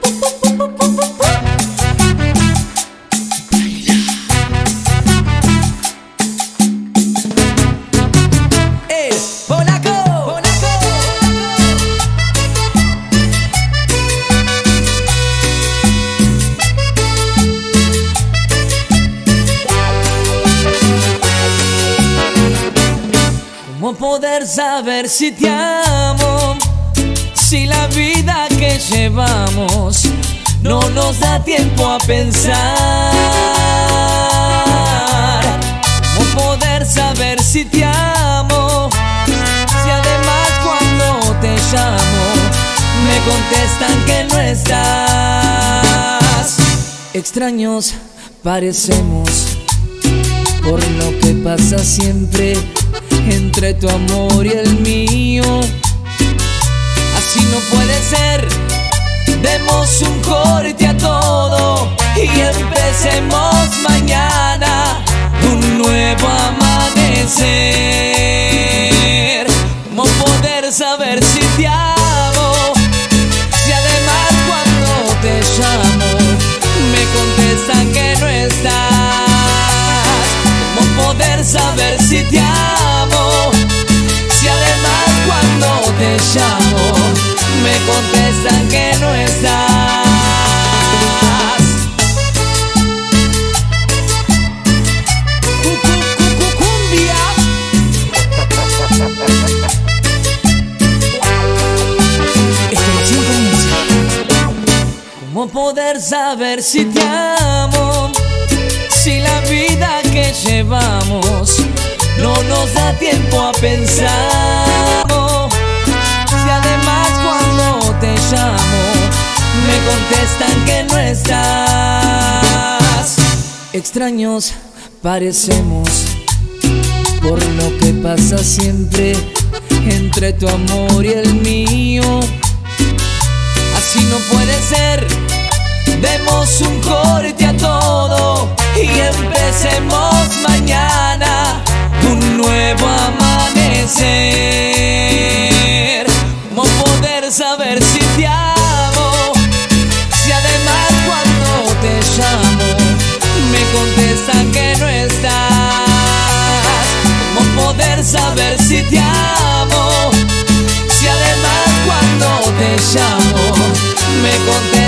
¿Cómo poder saber si te amo? Si la vida que llevamos no nos da tiempo a pensar. ¿Cómo poder saber si te amo? Si además cuando te llamo me contestan que no estás. Extraños parecemos por lo que pasa siempre entre tu amor y el mío. Así no puede ser. Demos un corte a todo y empecemos mañana un nuevo amanecer. ¿Cómo poder saber si te amo? Si además cuando te llamo me contestan que no estás. ¿Cómo poder saber si te amo? Si además cuando te llamo me contestan que no estás. Cumbia. Esta canción comienza. ¿Cómo poder saber si te amo? Si la vida que llevamos no nos da tiempo a pensar. Si además cuando te llamo me contestan que no estás. Extraños parecemos por lo que pasa siempre entre tu amor y el mío. Así no puede ser. Demos un corte a todo y empecemos mañana un nuevo amanecer. ¿Cómo poder saber si te amo? Si además cuando te llamo me contestan que no estás. ¿Cómo poder saber si te amo? Si además cuando te llamo me contestan